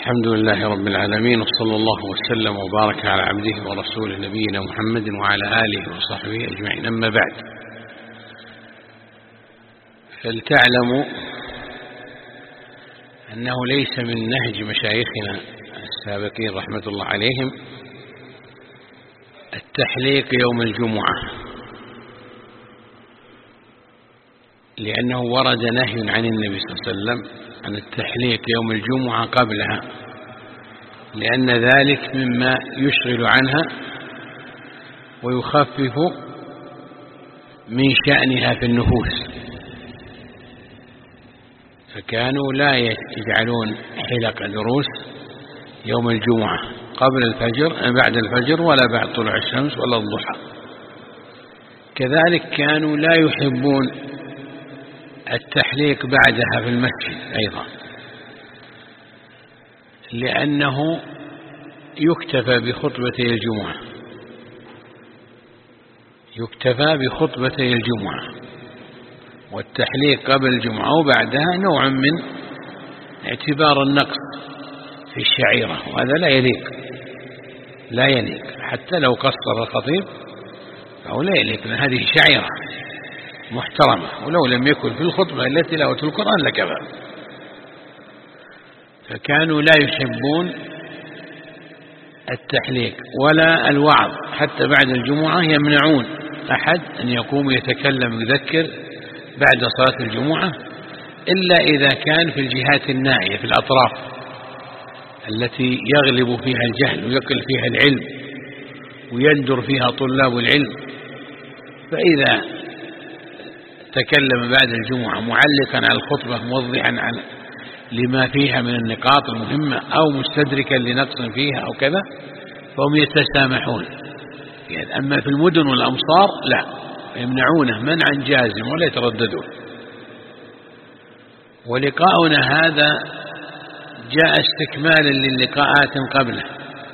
الحمد لله رب العالمين، وصلى الله وسلم وبارك على عبده ورسوله نبينا محمد وعلى آله وصحبه أجمعين. أما بعد، فلتعلموا أنه ليس من نهج مشايخنا السابقين رحمة الله عليهم التحليق يوم الجمعة، لأنه ورد نهي عن النبي صلى الله عليه وسلم عن التحليق يوم الجمعة قبلها، لأن ذلك مما يشغل عنها ويخفف من شأنها في النفوس، فكانوا لا يجعلون حلق دروس يوم الجمعة قبل الفجر بعد الفجر ولا بعد طلوع الشمس ولا الضحى. كذلك كانوا لا يحبون التحليق بعدها في المسجد أيضا، لأنه يكتفى بخطبتي الجمعة، والتحليق قبل الجمعة وبعدها نوع من اعتبار النقص في الشعيرة، وهذا لا يليق حتى لو قصر الخطيب فهو لا يليق، لأن هذه شعيرة محترمة، ولو لم يكن في الخطبة إلا تلاوة القرآن لكفى. فكانوا لا يحبون التحليق ولا الوعظ، حتى بعد الجمعة يمنعون أحد أن يقوم يتكلم يذكر بعد صلاة الجمعة إلا إذا كان في الجهات النائية في الأطراف التي يغلب فيها الجهل ويقل فيها العلم ويندر فيها طلاب العلم. فإذا تكلم بعد الجمعة معلقا على الخطبة موضحا لما فيها من النقاط المهمة أو مستدركا لنقص فيها أو كذا فهم يتسامحون. أما في المدن والأمصار لا، يمنعونه منعا جازم ولا يترددون. ولقاؤنا هذا جاء استكمالا للقاءات قبله،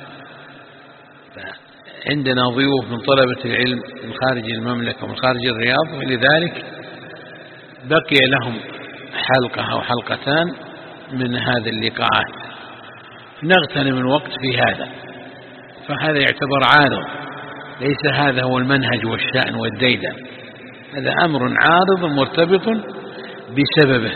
عندنا ضيوف من طلبة العلم من خارج المملكة ومن خارج الرياض، ولذلك بقي لهم حلقة أو حلقتان من هذه اللقاءات، نغتنم الوقت في هذا، فهذا يعتبر عارض، ليس هذا هو المنهج والشأن والديدن، هذا أمر عارض مرتبط بسببه.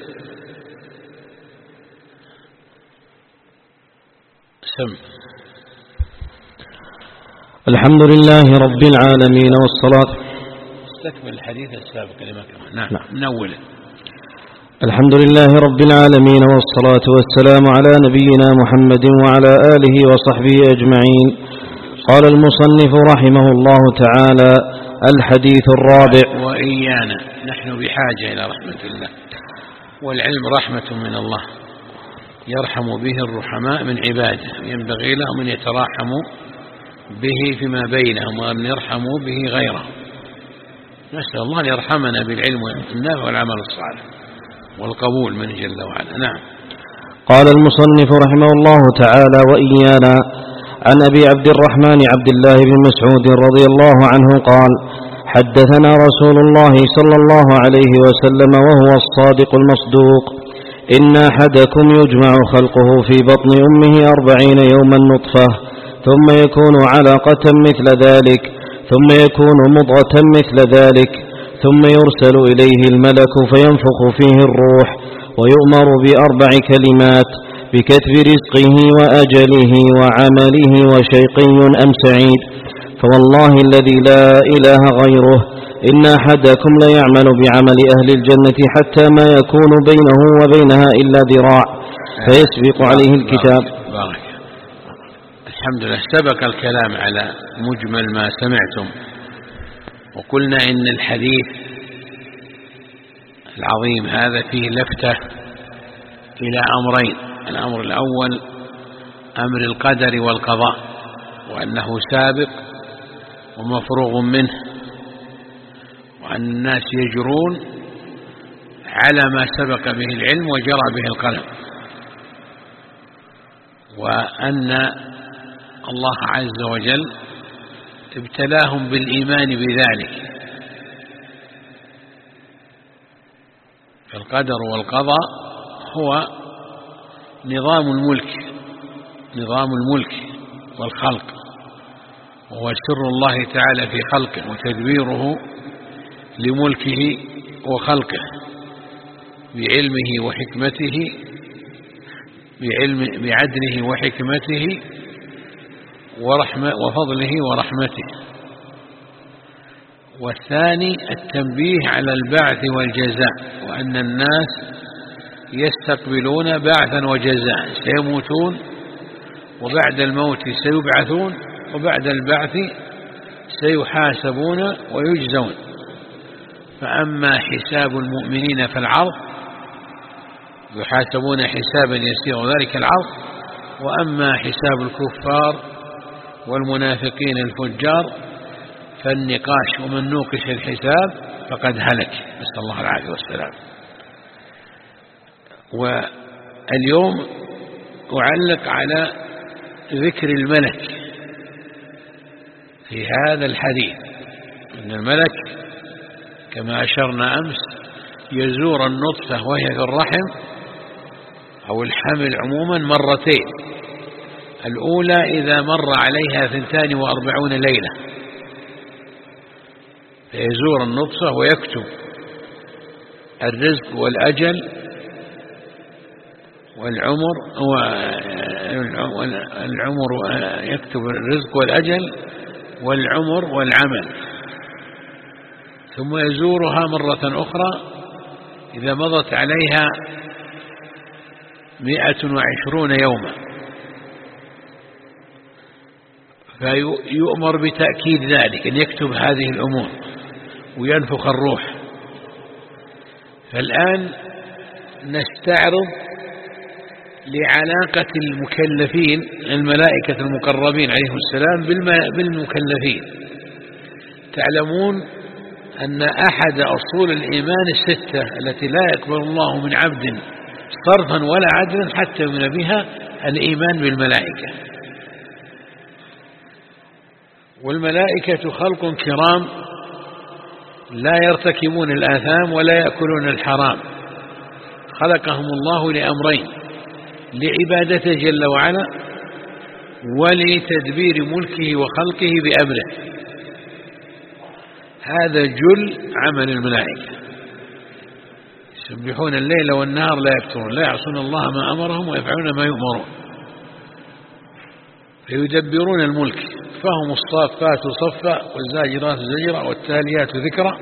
الحمد لله رب العالمين والصلاة. استكمل الحديث السابق لما كان. نعم. من أوله. الحمد لله رب العالمين والصلاة والسلام على نبينا محمد وعلى آله وصحبه أجمعين. قال المصنف رحمه الله تعالى: الحديث الرابع. وإيانا نحن بحاجة إلى رحمة الله، والعلم رحمة من الله يرحم به الرحماء من عباده، ينبغي لهم أن يتراحموا به فيما بينهم وأن يرحموا به غيرهم. نسأل الله أن يرحمنا بالعلم والنافع والعمل الصالح والقبول منه جل وعلا. نعم. قال المصنف رحمه الله تعالى: وإيانا. عن أبي عبد الرحمن عبد الله بن مسعود رضي الله عنه قال: حدثنا رسول الله صلى الله عليه وسلم وهو الصادق المصدوق: إن أحدكم يجمع خلقه في بطن أمه 40 يوما نطفة، ثم يكون علقة مثل ذلك، ثم يكون مضغة مثل ذلك، ثم يرسل إليه الملك فينفخ فيه الروح، ويؤمر ب4 كلمات: بكتب رزقه وأجله وعمله وشقي أم سعيد. فوالله الذي لا إله غيره إن أحدكم ليعمل بعمل أهل الجنة حتى ما يكون بينه وبينها إلا ذراع فيسبق عليه الكتاب. بارك. الحمد لله. سبق الكلام على مجمل ما سمعتم، وقلنا إن الحديث العظيم هذا فيه لفتة إلى أمرين: الأمر الأول أمر القدر والقضاء، وأنه سابق ومفروغ منه، وأن الناس يجرون على ما سبق به العلم وجرى به القلم، وأن الله عز وجل ابتلاهم بالإيمان بذلك. فالقدر والقضاء هو نظام الملك والخلق، وهو سر الله تعالى في خلقه وتدبيره لملكه وخلقه بعلمه وحكمته، بعدله وحكمته وفضله ورحمته. والثاني التنبيه على البعث والجزاء، وأن الناس يستقبلون بعثا وجزاء، سيموتون وبعد الموت سيبعثون، وبعد البعث سيحاسبون ويجزون. فأما حساب المؤمنين فالعرض، يحاسبون حسابا يسير ذلك العرض، وأما حساب الكفار والمنافقين الفجار فالنقاش، ومن نوقش الحساب فقد هلك، نسأل الله العافية والسلام. واليوم أعلق على ذكر الملك في هذا الحديث، أن الملك كما أشرنا أمس يزور النطفة وهي في الرحم أو الحمل عموما مرتين، الأولى إذا مر عليها 42 ليلة، فيزور النطفة ويكتب الرزق والأجل والعمر، يكتب الرزق والأجل والعمر والعمل، ثم يزورها مرة أخرى إذا مضت عليها 120 يوما، فيؤمر بتأكيد ذلك، أن يكتب هذه الأمور وينفخ الروح. فالآن نستعرض لعلاقة المكلفين الملائكة المقربين عليهم السلام بالمكلفين. تعلمون أن أحد أصول الإيمان 6 التي لا يقبل الله من عبد صرفا ولا عدلا حتى يؤمن بها الإيمان بالملائكة. والملائكة خلق كرام لا يرتكبون الآثام ولا يأكلون الحرام، خلقهم الله لأمرين: لعبادته جل وعلا، ولتدبير ملكه وخلقه بأمره. هذا جل عمل الملائكة، يسبحون الليل والنهار لا يفترون، لا يعصون الله ما أمرهم ويفعلون ما يؤمرون، فيدبرون الملك. فهم الصافات صفا والزاجرات زجرا والتاليات ذكرا،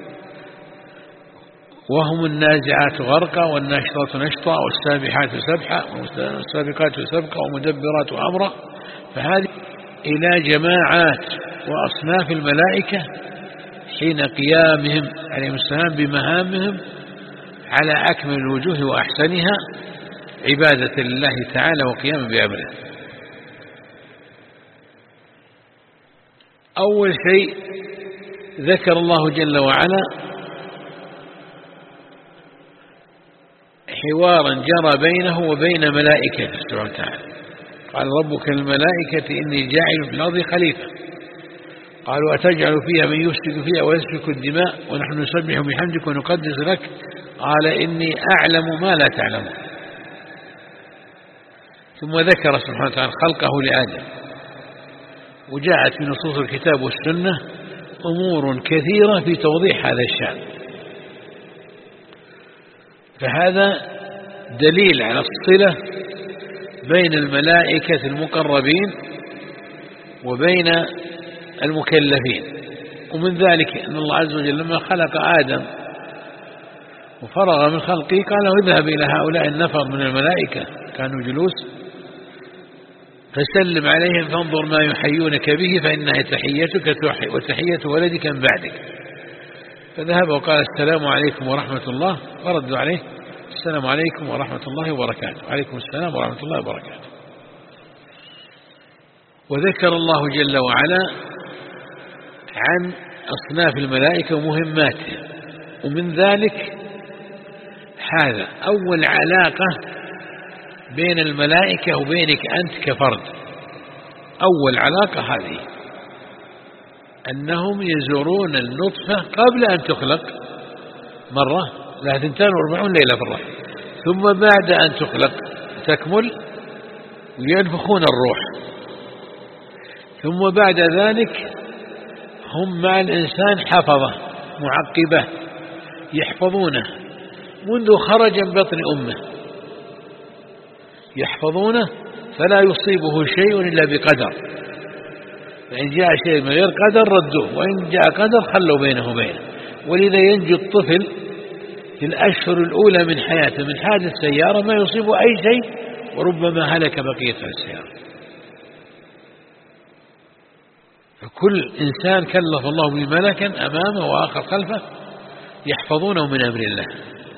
وهم النازعات غرقا والناشطات نشطا والسابحات سبحا والسابقات سبقا ومدبرات أمرا. فهذه إلى جماعات وأصناف الملائكة حين قيامهم عليهم السلام بمهامهم على أكمل الوجوه وأحسنها عبادة لله تعالى وقيام بأمره. أول شيء ذكر الله جل وعلا حوارا جرى بينه وبين ملائكته سبحانه وتعالى. قال ربك للملائكة إني جاعل في الأرض خليفة، قالوا أتجعل فيها من يفسد فيها ويسفك الدماء ونحن نسبح بحمدك ونقدس لك قال إني أعلم ما لا تعلمون. ثم ذكر سبحانه وتعالى خلقه لآدم، وجاءت في نصوص الكتاب والسنة أمور كثيرة في توضيح هذا الشأن. فهذا دليل على الصلة بين الملائكة المقربين وبين المكلفين. ومن ذلك أن الله عز وجل لما خلق آدم وفرغ من خلقه قال له اذهب إلى هؤلاء النفر من الملائكة كانوا جلوس فسلم عليهم فانظر ما يحيونك به فإنها تحيتك وتحية ولدك من بعدك. فذهب وقال السلام عليكم ورحمة الله، وردوا عليه السلام عليكم ورحمة الله وبركاته، وعليكم السلام ورحمة الله وبركاته. وذكر الله جل وعلا عن أصناف الملائكة ومهماتهم، ومن ذلك هذا أول علاقة بين الملائكة وبينك أنت كفرد. أول علاقة هذه أنهم يزورون النطفة قبل أن تخلق مرة لها 42 ليلة في الرحم، ثم بعد أن تخلق تكمل وينفخون الروح، ثم بعد ذلك هم مع الإنسان حفظة معقبة يحفظونه منذ خرج من بطن أمه، يحفظونه فلا يصيبه شيء إلا بقدر، فإن جاء شيء من غير قدر ردوه، وإن جاء قدر خلوا بينه وبينه. ولذا ينجو الطفل في الأشهر الأولى من حياته من حادث سيارة ما يصيبه أي شيء، وربما هلك بقية السيارة. فكل إنسان كلف الله بملكا أمامه وآخر خلفه يحفظونه من أمر الله.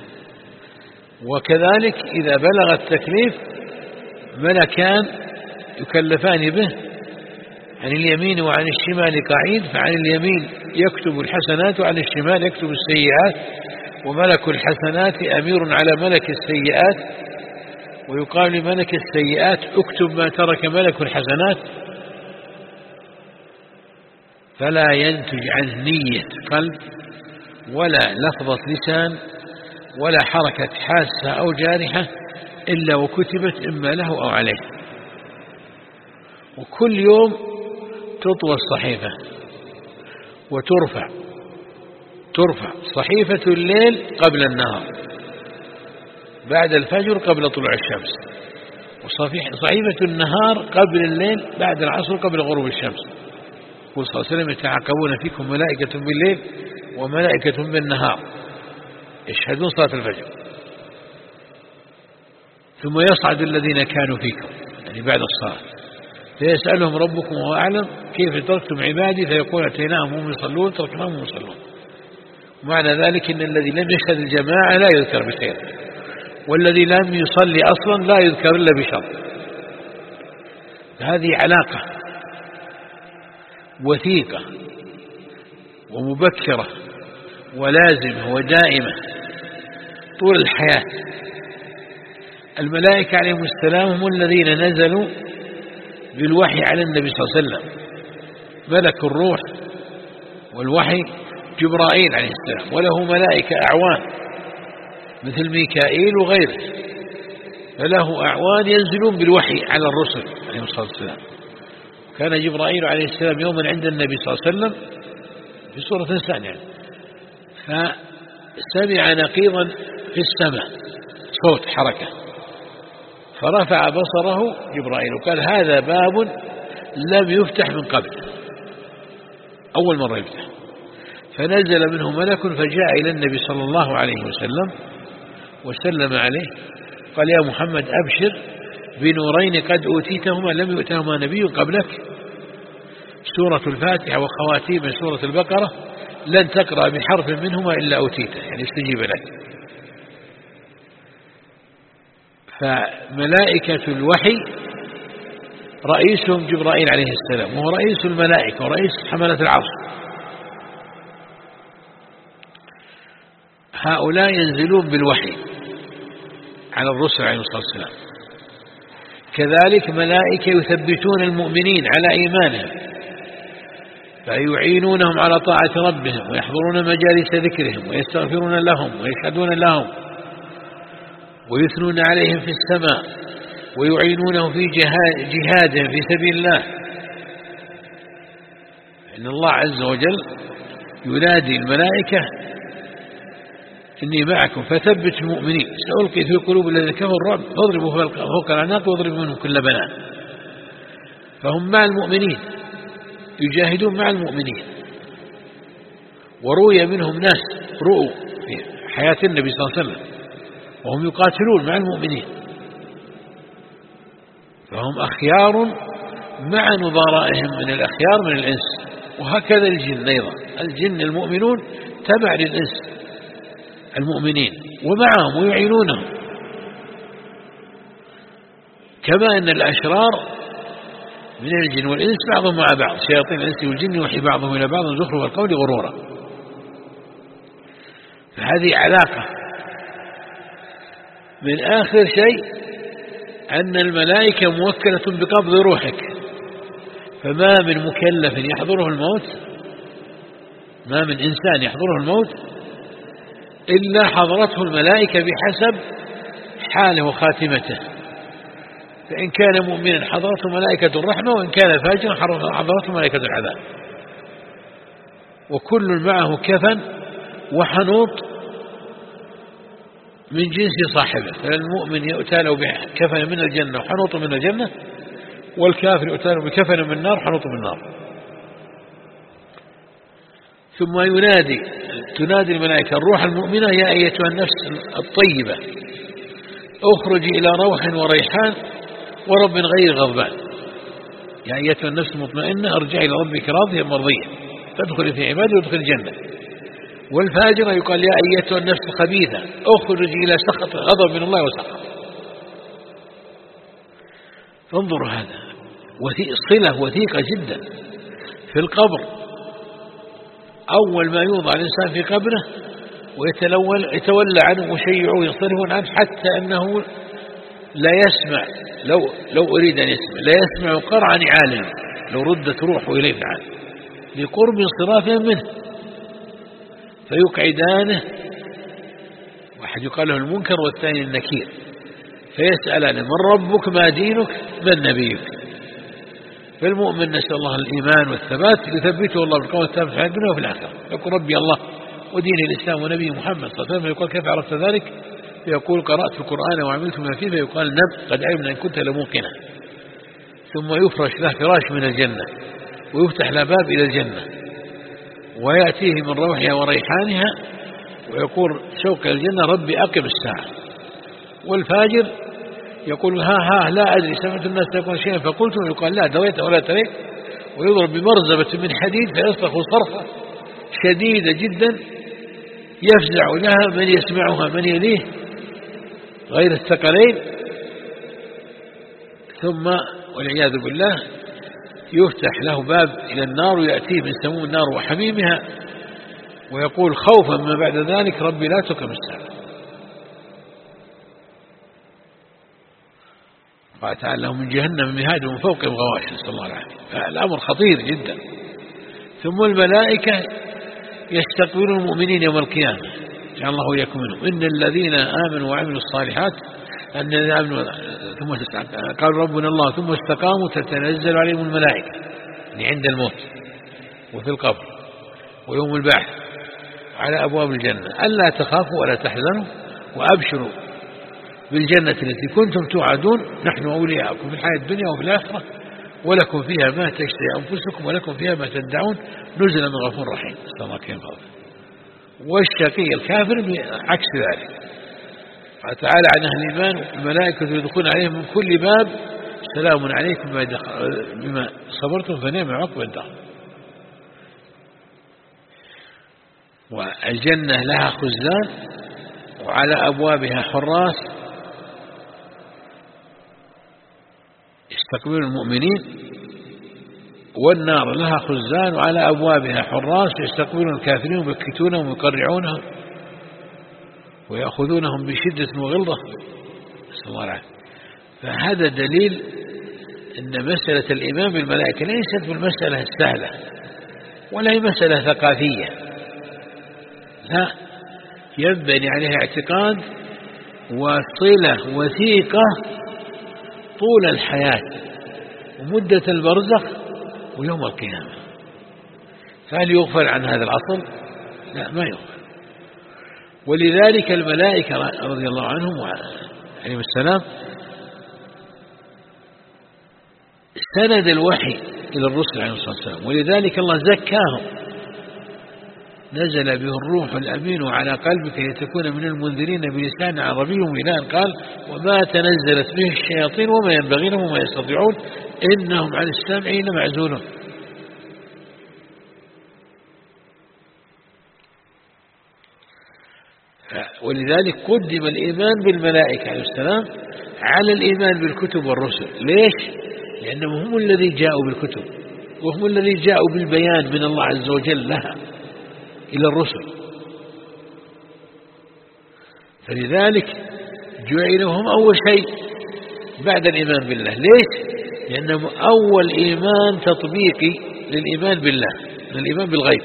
وكذلك إذا بلغ التكليف ملكان يكلفان به، عن اليمين وعن الشمال قعيد، فعن اليمين يكتب الحسنات وعن الشمال يكتب السيئات، وملك الحسنات أمير على ملك السيئات، ويقال لملك السيئات اكتب ما ترك ملك الحسنات. فلا ينتج عن نية قلب ولا لفظة لسان ولا حركة حاسة أو جارحة إلا وكتبت إما له أو عليه. وكل يوم تطوى الصحيفة وترفع صحيفة الليل قبل النهار، بعد الفجر قبل طلوع الشمس، وصحيفة النهار قبل الليل بعد العصر قبل غروب الشمس. قل صلى الله عليه وسلم يتعاقبون فيكم ملائكة بالليل وملائكة بالنهار يشهدون صلاة الفجر. ثم يصعد الذين كانوا فيكم يعني بعد الصلاة فيسألهم ربكم وهو أعلم كيف تركتم عبادي فيقول أتيناهم وهم يصلون تركناهم وهم يصلون. ومعنى ذلك إن الذي لم يشهد الجماعة لا يذكر بخير، والذي لم يصلي أصلا لا يذكر إلا بشر. هذه علاقة وثيقة ومبكرة ولازمة ودائمة طول الحياة. الملائكة عليهم السلام هم الذين نزلوا بالوحي على النبي صلى الله عليه وسلم. ملك الروح والوحي جبرائيل عليه السلام، وله ملائكة أعوان مثل ميكائيل وغيره، فله أعوان ينزلون بالوحي على الرسل عليه الصلاة والسلام. كان جبرائيل عليه السلام يوما عند النبي صلى الله عليه وسلم في سورة إنسان يعني، فسمع نقيضا في السماء صوت حركة، فرفع بصره جبرائيل وقال هذا باب لم يفتح من قبل، أول مرة يفتح. فنزل منه ملك فجاء إلى النبي صلى الله عليه وسلم وسلم عليه قال يا محمد أبشر بنورين قد أوتيتهما لم يؤتهما نبي قبلك، سورة الفاتحة وخواتيم سورة البقرة لن تقرأ بحرف منهما إلا أوتيته يعني استجيب لك. فملائكة الوحي رئيسهم جبرائيل عليه السلام، وهو رئيس الملائكة ورئيس حملة العرش. هؤلاء ينزلون بالوحي على الرسل عليه الصلاة والسلام. كذلك ملائكة يثبتون المؤمنين على إيمانهم فيعينونهم على طاعة ربهم ويحضرون مجالس ذكرهم ويستغفرون لهم ويشهدون لهم ويثنون عليهم في السماء ويعينونهم في جهادهم في سبيل الله. إن الله عز وجل ينادي الملائكة إني معكم فثبت المؤمنين سألقي في قلوب الذين كفروا الرعب فاضربوا فوق الأعناق واضربوا منهم كل بنان. فهم مع المؤمنين يجاهدون مع المؤمنين. وروي منهم ناس رؤوا في حياة النبي صلى الله عليه وسلم وهم يقاتلون مع المؤمنين، فهم أخيار مع نظرائهم من الأخيار من الإنس. وهكذا الجن أيضا، الجن المؤمنون تبع للإنس المؤمنين ومعهم ويعينونهم، كما أن الأشرار من الجن والإنس بعضهم مع بعض، شياطين الإنس والجن يوحي بعضهم إلى بعض زخرف القول غرورا. فهذه علاقة. من آخر شيء أن الملائكة موكلة بقبض روحك، فما من مكلف يحضره الموت، ما من إنسان يحضره الموت إلا حضرته الملائكة بحسب حاله وخاتمته. فإن كان مؤمنا حضرته ملائكة الرحمة، وإن كان فاجرا حضرته ملائكة العذاب. وكل معه كفن وحنوط من جنس صاحبه، فالمؤمن يؤتى له بكفن من الجنة وحنوط من الجنة، والكافر يؤتى له بكفن من النار حنوط من النار. ثم تنادي الملائكة الروح المؤمنة: يا أيتها النفس الطيبة اخرجي إلى روح وريحان ورب غير غضبان. يا أيتها النفس المطمئنة ارجعي إلى ربك راضية مرضية تدخلي في عبادي وادخلي الجنة. والفاجرة يقال: يا أيتها النفس الخبيثة اخرجي إلى سخط غضب من الله وسخط. فانظروا، هذا صلة وثيقة جدا. في القبر أول ما يوضع الإنسان في قبره ويتولى عنه وشيعوه يصرفون عنه، حتى أنه لا يسمع، لو أريد أن يسمع لا يسمع قرع نعال لو ردت روحه إليه في العالم لقرب انصرافهم منه، فيقعدانه، واحد يقال له المنكر والثاني النكير، فيسألانه: من ربك، ما دينك، من نبيك. فالمؤمن نسأل الله الإيمان والثبات يثبته الله بالقول الثابت في الدنيا وفي الآخرة، يقول: ربي الله ودين الإسلام ونبي محمد صلى الله عليه وسلم. فيقول: كيف عرفت ذلك؟ فيقول: قرأت القرآن وعملت ما فيه. فيقال: نب، قد علمنا إن كنت لموقنا. ثم يفرش له فراش من الجنة ويفتح له باب إلى الجنة، ويأتيه من روحها وريحانها، ويقول شوق الجنة: ربي أقم الساعة. والفاجر يقول: ها لا أدري، سمعت الناس يقول شيئا فقلت، يقال: لا دويت ولا تريت. ويضرب بمرزبة من حديد فيصرخ صرخة شديدة جدا يفزع لها من يسمعها من يليه غير الثقلين. ثم والعياذ بالله يفتح له باب إلى النار ويأتيه من سموم النار وحميمها، ويقول خوفا ما بعد ذلك: ربي لا تقم الساعة. قال تعالى: لهم من جهنم مهاد ومن فوقهم غواش، نسأل الله العافية. فالأمر خطير جدا. ثم الملائكة يستقبلون المؤمنين يوم القيامة، جعل الله وإياكم منهم. إن الذين آمنوا وعملوا الصالحات ثم قال ربنا الله ثم استقاموا تتنزل عليهم الملائكة، يعني عند الموت وفي القبر ويوم البعث على أبواب الجنة: ألا تخافوا ولا تحزنوا وأبشروا بالجنة التي كنتم توعدون، نحن أولياءكم في الحياة الدنيا وفي الآخرة، ولكم فيها ما تشتهي أنفسكم ولكم فيها ما تدعون، نزلا من غفور رحيم. نسأل الله كريم فضله. والشقي الكافر عكس ذلك. قال تعالى عن أهل الإيمان: الملائكة يدخلون عليهم من كل باب سلام عليكم بما صبرتم فنعم عقبى الدار. والجنة لها خزان وعلى أبوابها حراس يستقبلون المؤمنين، والنار لها خزان وعلى أبوابها حراس يستقبلون الكافرين ويبكتونهم ويقرعونهم ويأخذونهم بشدة وغلظة، نسأل الله العافية. فهذا دليل أن مسألة الإيمان بالملائكة ليست بالمسألة السهلة ولا هي مسألة ثقافية، لا، ينبني عليها اعتقاد وصلة وثيقة طول الحياة ومدة البرزخ ويوم القيامة. فهل يغفل عن هذا العصر؟ لا، ما يغفل. ولذلك الملائكة رضي الله عنهم عليهم السلام سند الوحي إلى الرسل عليه الصلاة والسلام، ولذلك الله زكاهم: نزل به الروح الأمين على قلبك لتكون من المنذرين بلسان عربي مبين. قال: وما تنزلت به الشياطين وما ينبغي لهم وما يستطيعون إنهم عن السمع لمعزولون. ولذلك قدم الإيمان بالملائكة عليه السلام على الإيمان بالكتب والرسل. ليش؟ لأنهم هم الذي جاءوا بالكتب وهم الذي جاءوا بالبيان من الله عز وجل لها إلى الرسل، فلذلك جعلهم أول شيء بعد الإيمان بالله. ليش؟ لأنهم أول إيمان تطبيقي للإيمان بالله، للإيمان بالغيب،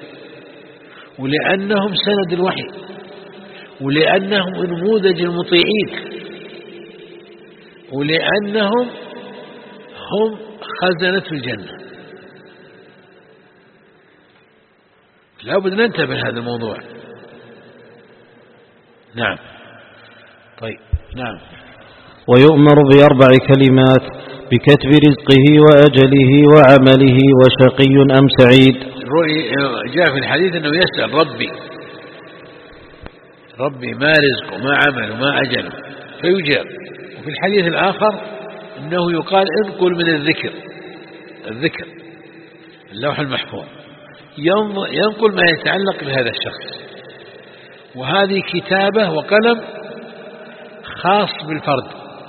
ولأنهم سند الوحي، ولأنهم نموذج المطيعين. ولأنهم هم خزنة الجنة. لا بد ننتبه لهذا الموضوع. نعم. طيب. نعم. ويؤمر ب4 كلمات: بكتب رزقه وأجله وعمله وشقي أم سعيد. جاء في الحديث أنه يسأل ربي ما رزقه ما عمله ما أجله فيجاب. وفي الحديث الآخر أنه يقال انقل من الذكر اللوح المحفوظ، ينقل ما يتعلق بهذا الشخص. وهذه كتابة وقلم خاص بالفرد.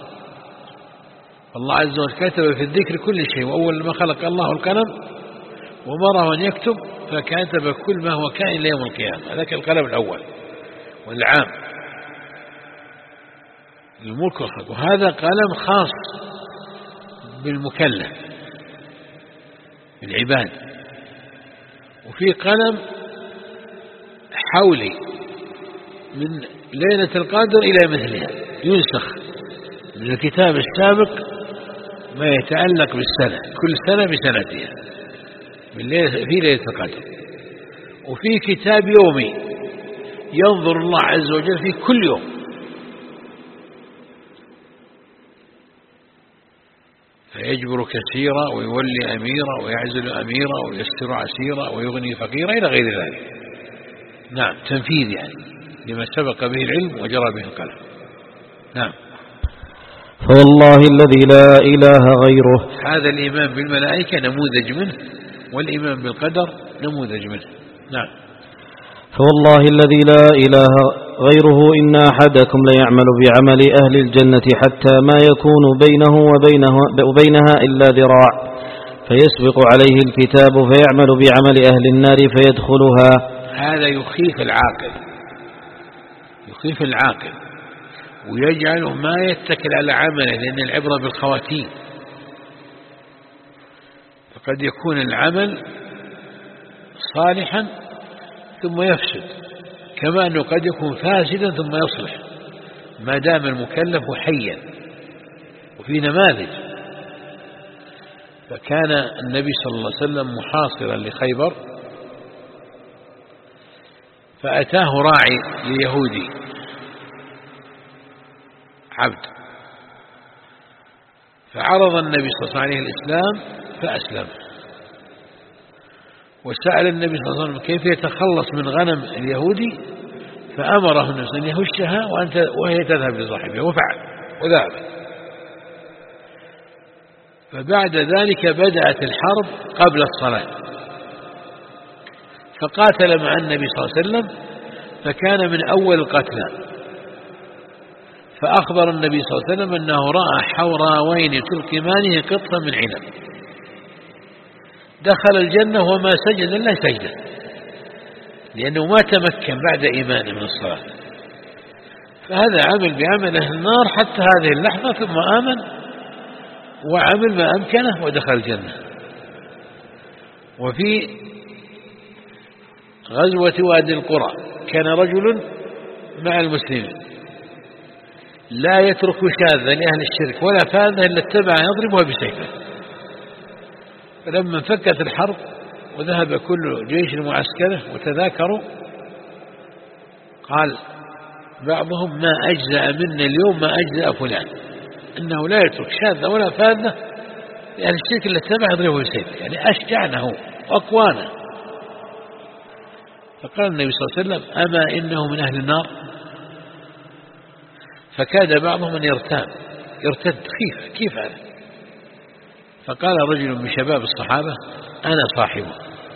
الله عز وجل كتب في الذكر كل شيء، وأول ما خلق الله القلم ومره أن يكتب فكتب كل ما هو كائن ليوم القيامة. هذاك القلم الأول والعام الملك والخلق. وهذا قلم خاص بالمكلف بالعباد. وفي قلم حولي من ليلة القدر إلى مثلها ينسخ من الكتاب السابق ما يتعلق بالسنة، كل سنة بسنتها في ليلة القدر. وفي كتاب يومي ينظر الله عز وجل في كل يوم، فيجبر كثيرا ويولي أميرا ويعزل أميرا ويستر عسيرا ويغني فقيرا إلى غير ذلك. نعم، تنفيذ يعني لما سبق به العلم وجرى به القلم. نعم. فوالله الذي لا إله غيره. هذا الإيمان بالملائكة نموذج منه، والإيمان بالقدر نموذج منه. نعم. فوالله الذي لا إله غيره إن أحدكم ليعمل بعمل أهل الجنة حتى ما يكون بينه وبينها إلا ذراع، فيسبق عليه الكتاب فيعمل بعمل أهل النار فيدخلها. هذا يخيف العاقل ويجعله ما يتكل على عمله، لأن العبرة بالخواتيم. فقد يكون العمل صالحا ثم يفسد، كما أنه قد يكون فاسدا ثم يصلح ما دام المكلف حيا. وفي نماذج. فكان النبي صلى الله عليه وسلم محاصرا لخيبر، فأتاه راعي ليهودي عبد، فعرض النبي صلى الله عليه وسلم الإسلام فأسلم. وسأل النبي صلى الله عليه وسلم كيف يتخلص من غنم اليهودي، فأمره النبي أن يهشها وهي تذهب لصاحبها، وفعل وذهب. فبعد ذلك بدأت الحرب قبل الصلاة، فقاتل مع النبي صلى الله عليه وسلم، فكان من أول القتلى. فأخبر النبي صلى الله عليه وسلم أنه رأى حوراوين تلقمانه قطفا من عنب، دخل الجنة وما سجد إلا سجدة، لأنه ما تمكن بعد إيمانه من الصلاة. فهذا عمل بعمل أهل النار حتى هذه اللحظة، ثم آمن وعمل ما أمكنه ودخل الجنة. وفي غزوة وادي القرى كان رجل مع المسلمين لا يترك شاذا لأهل الشرك ولا فاذا إلا اتبع يضربها بسيفه. فلما انفكت الحرب وذهب كل جيش المعسكره وتذاكروا، قال بعضهم ما أجزأ منا اليوم ما أجزأ فلان، إنه لا يترك شاذا ولا فاذا لأهل الشرك إلا اتبع يضربه بسيفه، يعني أشجعنا هو وأقوانا. فقال النبي صلى الله عليه وسلم أما إنه من أهل النار؟ فكاد بعضهم أن يرتد كيف هذا؟ فقال رجل من شباب الصحابة أنا صاحبه.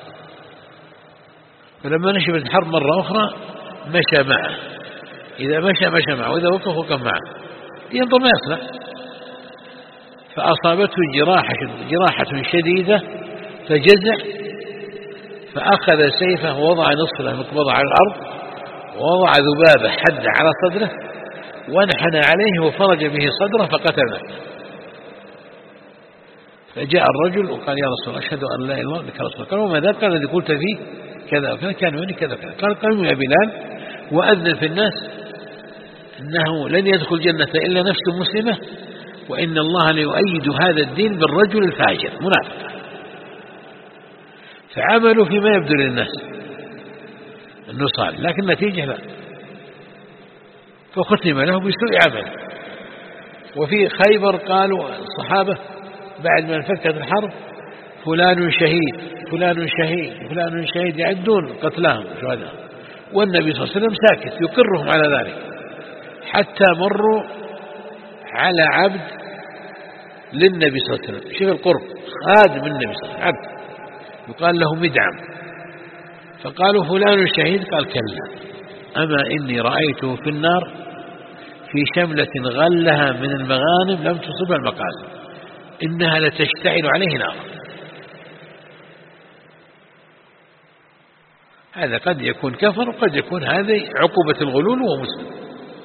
فلما نشبت الحرب مرة أخرى مشى معه، إذا مشى معه، وإذا وقف وقف معه، ينظر ما يصنع. فأصابته جراحة شديدة فجزع، فأخذ سيفه ووضع نصره مقبضة على الأرض، ووضع ذبابة حد على صدره وانحنى عليه وفرج به صدره فقتل نفسه. فجاء الرجل وقال يا رسول الله أشهد أن لا إله إلا الله وأنك رسول الله. قال وما ذاك؟ قال الذي قلت فيه كذا وكذا كان مني كذا وكذا. قال قالوا يا بلال وأذن في الناس أنه لن يدخل الجنة إلا نفس مسلمة وإن الله ليؤيد هذا الدين بالرجل الفاجر منافق، فعملوا فيما يبدو للناس أنه صالح، لكن النتيجة لا، فختم له بسوء عمل. وفي خيبر قالوا الصحابة بعد ما انفكت الحرب فلان شهيد فلان شهيد فلان شهيد، يعدون قتلاهم شهداء، والنبي صلى الله عليه وسلم ساكت يقرهم على ذلك، حتى مروا على عبد للنبي صلى الله عليه وسلم، شوف القرب، خادم النبي صلى الله عليه وسلم، عبد يقال له مدعم، فقالوا فلان شهيد، قال كلا، أما إني رأيته في النار في شملة غلها من المغانم لم تصبها المقاسم، إنها لتشتعل عليه نار. هذا قد يكون كفر وقد يكون هذه عقوبة الغلول وهو مسلم.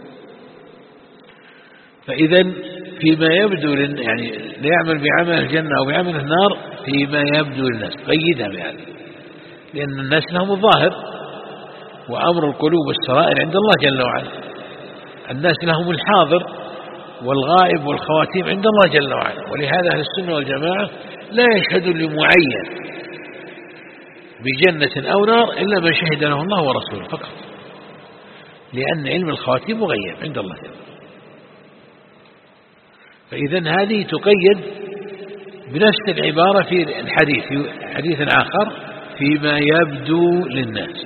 فإذا فيما يبدو يعني ليعمل بعمل الجنة أو بعمل النار فيما يبدو للناس، قيدها بهذا، لأن الناس لهم الظاهر وأمر القلوب والسرائر عند الله جل وعلا، الناس لهم الحاضر والغائب والخواتيم عند الله جل وعلا. ولهذا أهل السنة والجماعة لا يشهد لمعين بجنة أو نار إلا من شهد له الله ورسوله فقط، لأن علم الخواتيم مغيب عند الله جل وعلا. فإذا هذه تقيد بنفس العبارة في الحديث، في حديث آخر فيما يبدو للناس،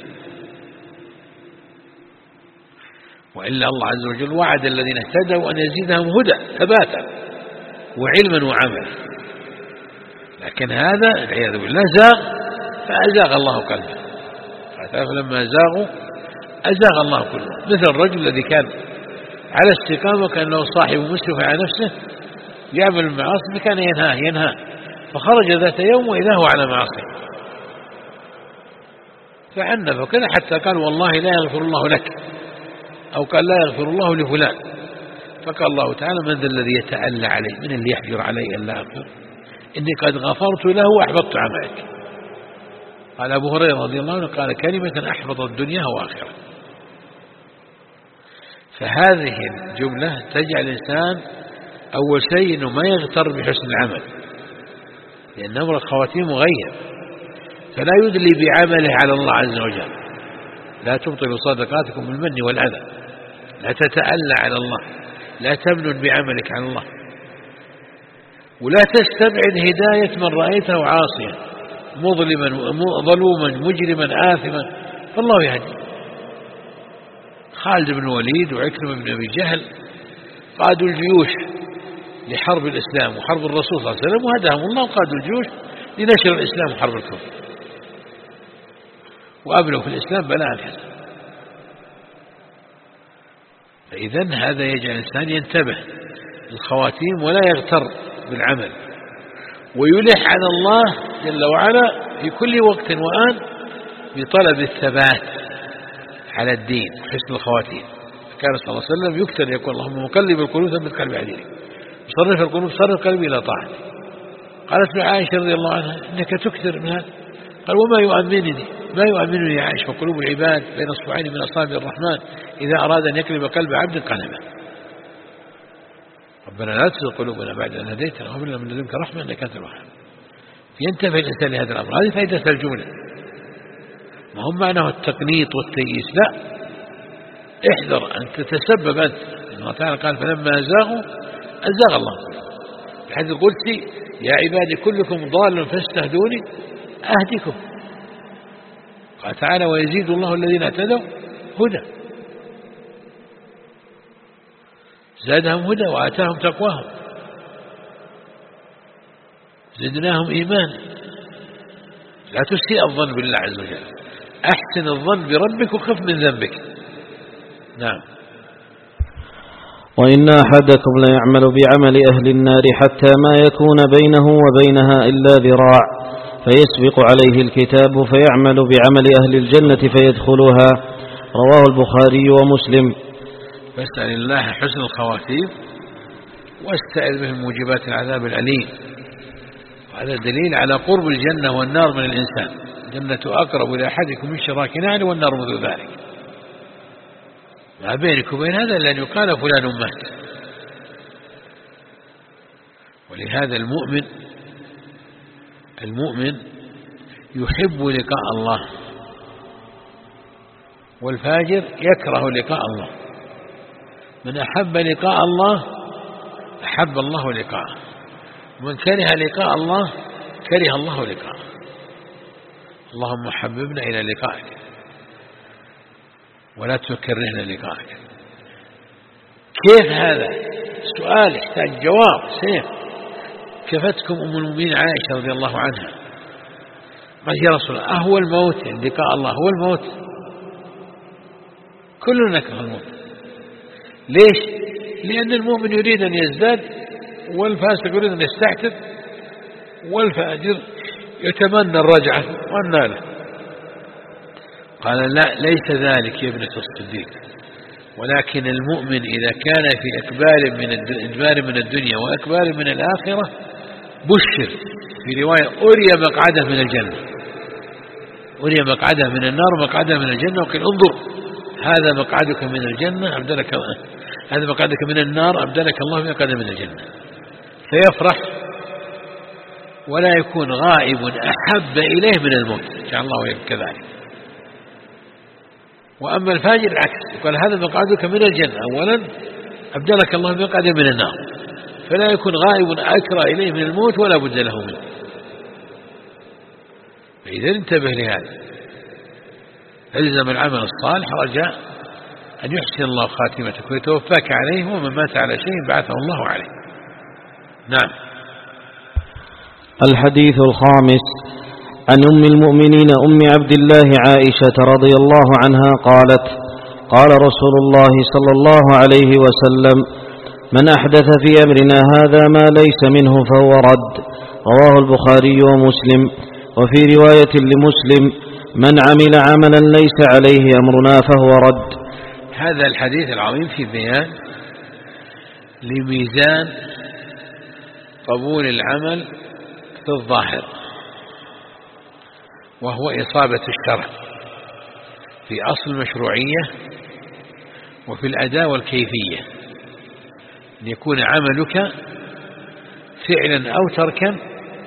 وإلا الله عز وجل وعد الذين اهتدوا أن يزيدهم هدى ثباتا وعلما وعملا، لكن هذا العياذ بالله زاغ فأزاغ الله قلبه، فلما زاغوا أزاغ الله قلبه، مثل الرجل الذي كان على استقامة كان له صاحب مسرف على نفسه يعمل المعاصي فكان ينهاه فخرج ذات يوم وإذا هو على معاصي فعنف وكذا، حتى قال والله لا يغفر الله لك، أو قال لا يغفر الله لفلان، فقال الله تعالى من ذا الذي يتألى عليه، من اللي يحجر علي أن لا أغفر، إني قد غفرت له وأحبطت عملك. قال أبو هريرة رضي الله عنه قال كلمة أحبط الدنيا وآخرة. فهذه الجملة تجعل الإنسان أول شيء أنه ما يغتر بحسن العمل، لأن أمر الخواتيم مغير، فلا يدلي بعمله على الله عز وجل، لا تبطلوا صدقاتكم بالمن والأذى، لا تتألى على الله، لا تمنن بعملك على الله، ولا تستبعد هداية من رأيته عاصيا مظلما ظلوما مجرما آثما، فالله يهدي. خالد بن الوليد وعكرمة بن أبي جهل قادوا الجيوش لحرب الإسلام وحرب الرسول صلى الله عليه وسلم، وهداهم الله وقادوا الجيوش لنشر الإسلام وحرب الكفر، وأبلغوا في الإسلام بلاء حسنا. فإذا هذا يجعل الإنسان ينتبه للخواتيم ولا يغتر بالعمل، ويلح على الله جل وعلا في كل وقت وآن بطلب الثبات على الدين وحسن الخواتيم. كان صلى الله عليه وسلم يكثر يقول اللهم مقلب القلوب ثبت قلبي على دينك، صرف القلوب صرف قلبي إلى طاعتك. قالت عائشة رضي الله عنها إنك تكثر من هذا، قال وما يؤمنني، ما يؤمنني يا عائشة، وقلوب العباد بين اصبعين من أصابع الرحمن إذا أراد أن يقلب قلب عبد قلبه. ربنا لا تزغ قلوبنا بعد أن هديتنا وهب لنا من لدنك رحمة إنك أنت الوهاب. ينتبه الإنسان لهذا الأمر، هذه فائدة الجملة، ما هم معناه التقنيط والتيئيس، لا، احذر أن تتسبب أنت. الله تعالى قال فلما أزاغوا أزاغ الله، بحيث قلت يا عبادي كلكم ضال فاستهدوني أهدكم. قال تعالى ويزيد الله الذين اهتدوا هدى، زادهم هدى وآتاهم تقواهم، زدناهم إيمانا. لا تسيء الظن بالله عز وجل، أحسن الظن بربك وخف من ذنبك. نعم. وإن أحدكم ليعمل بعمل أهل النار حتى ما يكون بينه وبينها إلا ذراع فيسبق عليه الكتاب فيعمل بعمل أهل الجنة فيدخلها. رواه البخاري ومسلم. فاسأل الله حسن الخواتيم واستعذ به موجبات العذاب الأليم. هذا دليل على قرب الجنة والنار من الإنسان، الجنة أقرب إلى أحدكم من شراك نعل والنار مثل ذلك، ما بينك وبين هذا إلا أن يقال فلان مات. ولهذا المؤمن يحب لقاء الله، والفاجر يكره لقاء الله. من أحب لقاء الله أحب الله لقاءه، ومن كره لقاء الله كره الله لقاءه. اللهم حببنا إلى لقائك ولا تكرهنا لقائك. كيف هذا؟ سؤال يحتاج جواب سيف. كفتكم أم المؤمنين عائشة رضي الله عنها قالت يا رسول الله أهو الموت لقاء الله هو الموت؟ كلنا نكره الموت. ليش؟ لأن المؤمن يريد أن يزداد، والفاسق يريد أن يستعتب، والفاجر يتمنى الرجعة والنالة. قال لا، ليس ذلك يا ابنة الصديق، ولكن المؤمن إذا كان في إدبار من الدنيا وإقبال من الآخرة بشر. في رواية أري مقعده من الجنة، أري مقعده من النار ومقعده من الجنة، وقال انظر هذا مقعدك من الجنة أبدلك، هذا مقعدك من النار أبدلك الله مقعدا من الجنة. فيفرح ولا يكون غائب أحب إليه من الموت، إن شاء الله ويكون كذلك. وأما الفاجر العكس، قال هذا مقعدك من الجنة أولا أبدلك الله مقعدا من النار، فلا يكون غائب أكره إليه من الموت ولا بد له منه. فإذا انتبه لهذا، الزم العمل الصالح رجاء أن يحسن الله خاتمتك ويتوفاك عليه، ومن مات على شيء بعثه الله عليه. نعم. الحديث الخامس عن أم المؤمنين أم عبد الله عائشة رضي الله عنها قالت قال رسول الله صلى الله عليه وسلم من أحدث في أمرنا هذا ما ليس منه فهو رد. رواه البخاري ومسلم. وفي رواية لمسلم من عمل عملا ليس عليه أمرنا فهو رد. هذا الحديث العظيم في بيان لميزان قبول العمل في الظاهر، وهو إصابة الشرع في أصل المشروعية وفي الأداء والكيفية، أن يكون عملك فعلا أو تركا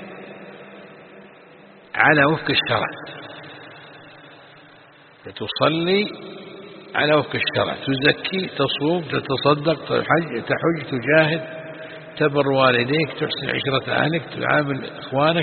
على وفق الشرع. تصلي على وفق الشرع، تزكي، تصوم، تتصدق، تحج، تجاهد، تبر والديك، تحسن عشرة أهلك، تعامل إخوانك،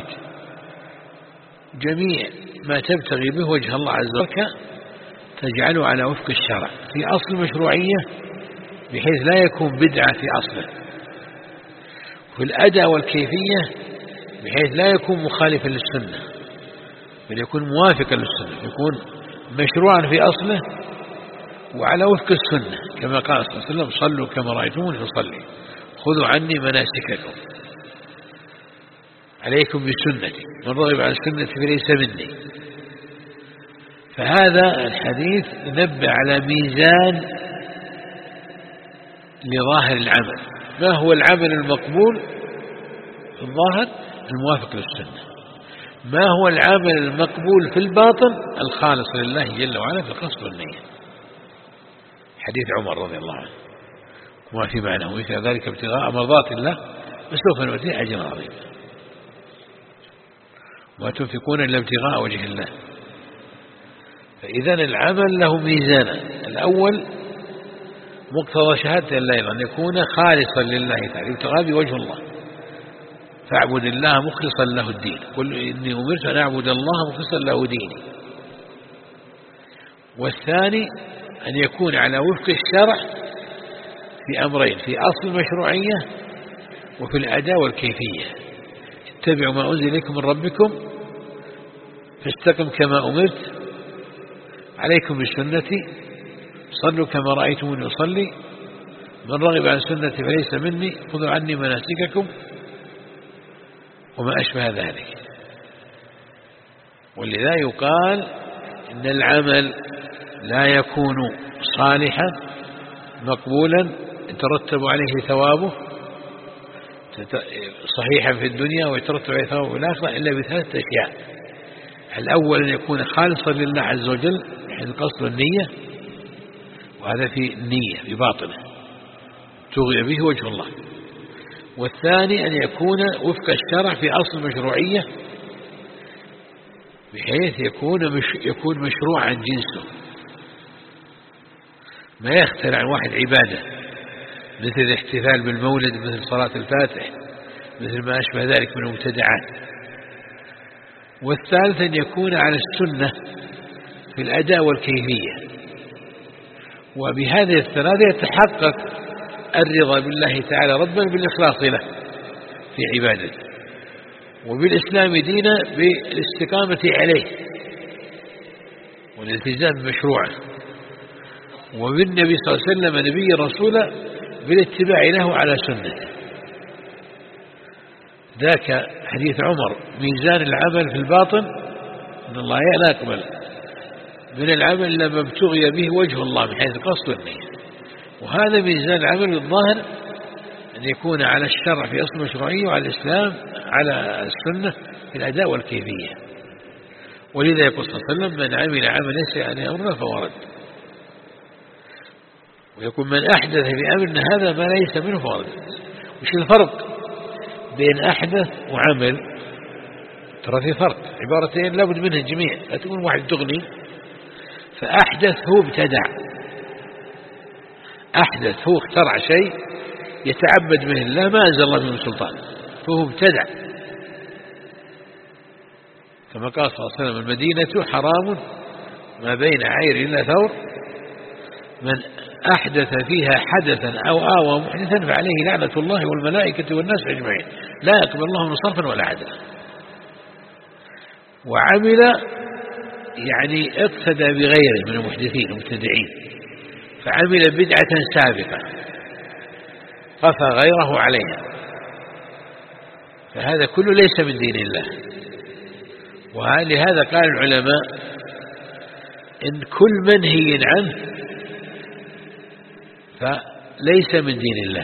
جميع ما تبتغي به وجه الله عز وجل تجعله على وفق الشرع في أصل المشروعية، بحيث لا يكون بدعة في أصله، في الأداء والكيفية بحيث لا يكون مخالفا للسنة، بل يكون موافقا للسنة، يكون مشروعا في أصله وعلى وفق السنة، كما قال صلى الله عليه وسلم صلوا كما رأيتموني أصلي خذوا عني مناسككم، عليكم بسنتي من رغب عن سنتي فليس مني. فهذا الحديث ينبه على ميزان لظاهر العمل. ما هو العمل المقبول في الظاهر؟ الموافق للسنة. ما هو العمل المقبول في الباطن؟ الخالص لله جل وعلا في القصد والنية. حديث عمر رضي الله عنه وما في معناه مثل ذلك ابتغاء مرضات الله فسوف نؤتيه أجرا عظيما، ما تنفقون إلا ابتغاء وجه الله. فإذا العمل له ميزانا، الأول مقتضى شهادة الله أن يكون خالصا لله تعالى ابتغاء بوجه الله، فاعبد الله مخلصا له الدين، قل إني أمرت أن أعبد الله مخلصا له ديني. والثاني أن يكون على وفق الشرع في أمرين، في أصل المشروعية وفي الأداء والكيفية. اتبعوا ما أنزل إليكم من ربكم فاستقم كما أمرت، عليكم بسنتي، صلوا كما رأيتموني أصلي، من رغب عن سنتي فليس مني، خذوا عني مناسككم، وما أشبه ذلك. ولذا يقال إن العمل لا يكون صالحا مقبولا يترتب عليه ثوابه صحيحا في الدنيا ويترتب عليه ثوابه في الآخرة إلا بثلاثة أشياء. الأول أن يكون خالصا لله عز وجل بحيث القصد والنية، وهذا في النية في باطنه تغي به وجه الله. والثاني أن يكون وفق الشرع في أصل المشروعية بحيث يكون مشروعا جنسه، ما يخترع واحد عبادة مثل الاحتفال بالمولد، مثل صلاة الفاتح، مثل ما أشبه ذلك من المبتدعات. والثالث أن يكون على السنة في الأداء والكيفية، وبهذه الثلاثة يتحقق الرضا بالله تعالى ربا بالإخلاص له في عبادته، وبالإسلام دينا بالاستقامة عليه والالتزام بمشروعه، وبالنبي صلى الله عليه وسلم نبي رسولا بالاتباع له على سنته. ذاك حديث عمر: ميزان العمل في الباطن إن الله لا يقبل من العمل لما ابتغي به وجه الله من حيث القصد والنية. وهذا ميزان العمل الظاهر أن يكون على الشرع في أصل المشروعية، وعلى الإسلام على السنة في الأداء والكيفية. ولذا يقول صلى الله عليه وسلم: من عمل عملا ليس عليه أمرنا فهو رد. ويقول: من أحدث في أمرنا هذا ما ليس منه فهو رد. وش الفرق بين أحدث وعمل؟ ترى في فرق، عبارتين لابد منها الجميع، لا تكون واحد تغني. فأحدث هو ابتدع، أحدث هو اخترع شيء يتعبد به الله ما أنزل الله من سلطان، فهو ابتدع. كما قال صلى الله عليه وسلم: المدينة حرام ما بين عير إلا ثور، من أحدث فيها حدثا أو آوى محدثا فعليه لعنة الله والملائكة والناس أجمعين، لا يقبل الله من صرفا ولا عدلا. وعمل يعني اقتدى بغيره من المحدثين المبتدعين، فعمل بدعة سابقة قفى غيره عليها، فهذا كله ليس من دين الله. ولهذا قال العلماء إن كل منهي عنه فليس من دين الله.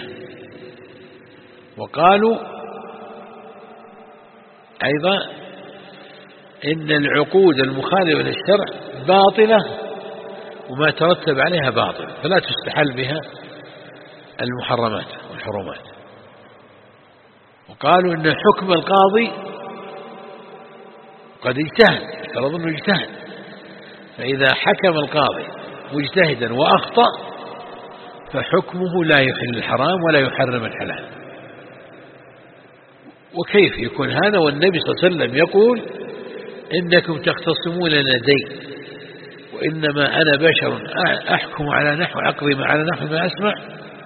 وقالوا أيضا إن العقود المخالفة للشرع باطلة وما ترتب عليها باطل، فلا تستحل بها المحرمات والحرمات. وقالوا إن حكم القاضي قد اجتهد، افترض أنه اجتهد، فإذا حكم القاضي مجتهدا وأخطأ فحكمه لا يحل الحرام ولا يحرم الحلال. وكيف يكون هذا والنبي صلى الله عليه وسلم يقول: إنكم تختصمون لدي وإنما أنا بشر أحكم على نحو أقضي على نحو ما أسمع،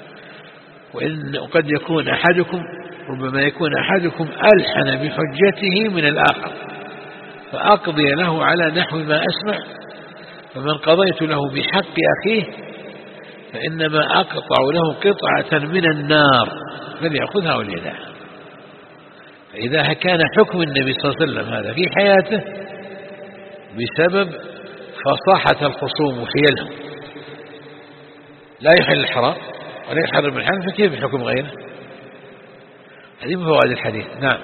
وقد يكون أحدكم ربما يكون أحدكم ألحن بحجته من الآخر فأقضي له على نحو ما أسمع، فمن قضيت له بحق أخيه فإنما أقطع له قطعة من النار فليأخذها وليدعها. فإذا كان حكم النبي صلى الله عليه وسلم هذا في حياته بسبب فصاحة الخصوم وحيلهم لا يحل الحرام ولا يحرم الحلال، فكيف بحكم غيره؟ هذه من فوائد الحديث. نعم.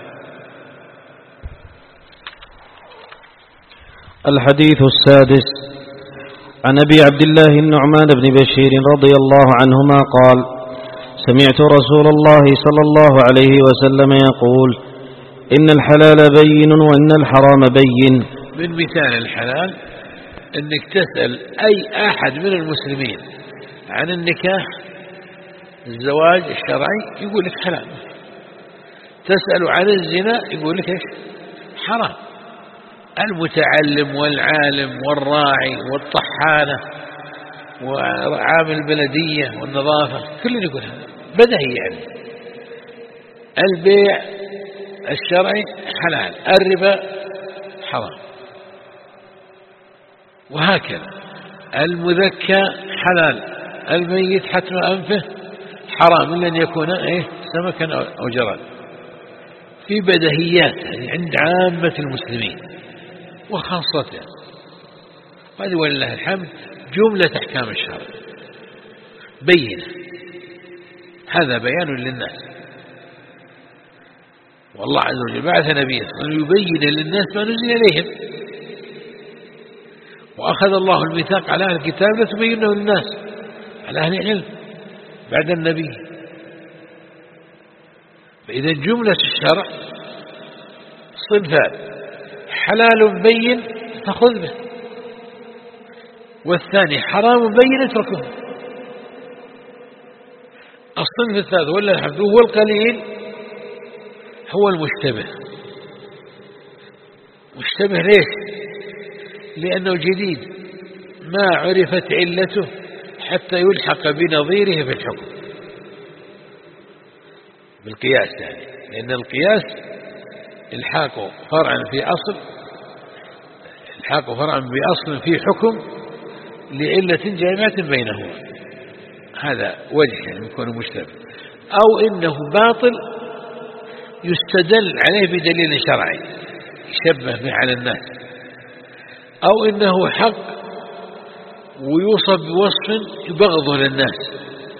الحديث السادس عن أبي عبد الله النعمان بن بشير رضي الله عنهما قال: سمعت رسول الله صلى الله عليه وسلم يقول: إن الحلال بين وإن الحرام بين. من مثال الحلال أنك تسأل أي أحد من المسلمين عن النكاح الزواج الشرعي يقول لك حلال، تسأل عن الزنا يقول لك حرام. المتعلم والعالم والراعي والطحانة وعامل البلدية والنظافة كل يقول هذا بدهي. يعني البيع الشرعي حلال، الربا حرام، وهكذا. المذكى حلال، الميت حتم أنفه حرام إلا أن يكون سمكا أو جراد. في بدهيات يعني عند عامة المسلمين وخاصة. هذه ولله الحمد جملة أحكام الشرع بينة، هذا بيان للناس. والله عز وجل بعث نبيه يبين للناس ما نزل إليهم، وأخذ الله الميثاق على أهل الكتاب لتبينه للناس على أهل العلم بعد النبي. فإذا جملة الشرع صنفان: حلال بين فخذ به، والثاني حرام بين اتركه. الصنف الثالث ولا الحمد هو القليل، هو المشتبه. مشتبه ليش؟ لأنه جديد ما عرفت علته حتى يلحق بنظيره في الحكم بالقياس، يعني لأن القياس الحاق فرعا في أصل، الحاق فرعا بأصل في حكم لعلة جامعة بينهما. هذا وجه يعني يكون مشتبه، أو إنه باطل يستدل عليه بدليل شرعي يشبه به على الناس، أو إنه حق ويوصف بوصف يبغضه للناس.